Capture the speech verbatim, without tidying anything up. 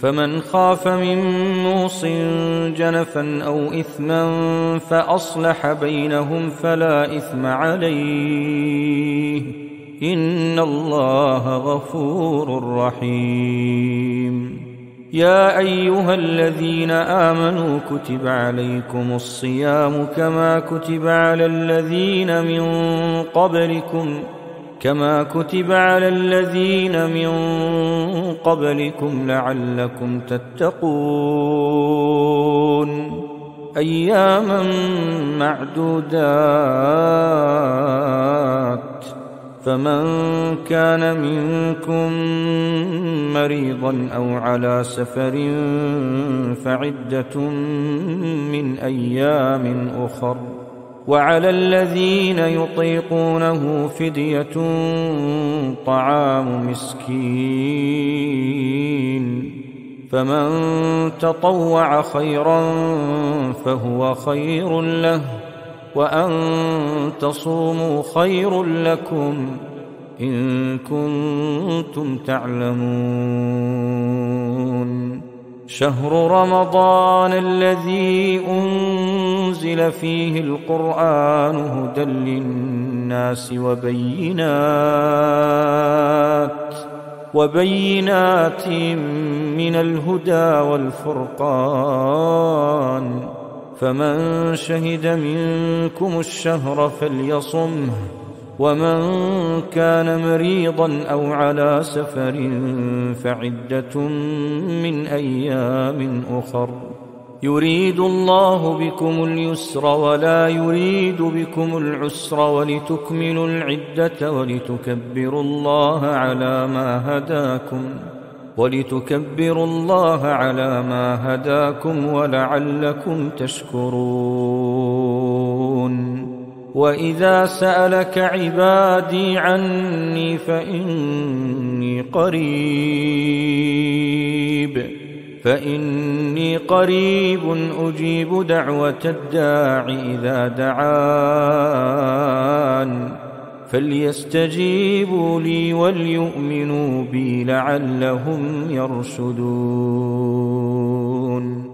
فمن خاف من موص جنفا أو إثما فأصلح بينهم فلا إثم عليه، إن الله غفور رحيم. يا أيها الذين آمنوا كتب عليكم الصيام كما كتب على الذين من قبلكم كما كتب على الذين من قبلكم لعلكم تتقون، أياما معدودات، فمن كان منكم مريضا أو على سفر فعدة من أيام أخر، وعلى الذين يطيقونه فدية طعام مسكين، فمن تطوع خيرا فهو خير له، وأن تصوموا خير لكم إن كنتم تعلمون. شهر رمضان الذي أنزل فيه القرآن هدى للناس وبينات وبينات من الهدى والفرقان، فمن شهد منكم الشهر فليصمه، ومن كان مريضا أو على سفر فعدة من أيام أخر، يريد الله بكم اليسر ولا يريد بكم العسر ولتكملوا العدة ولتكبروا الله على ما هداكم ولتكبروا الله على ما هداكم ولعلكم تشكرون. وإذا سألك عبادي عني فإني قريب فإني قريب أجيب دعوة الداع إذا دعان، فليستجيبوا لي وليؤمنوا بي لعلهم يرشدون.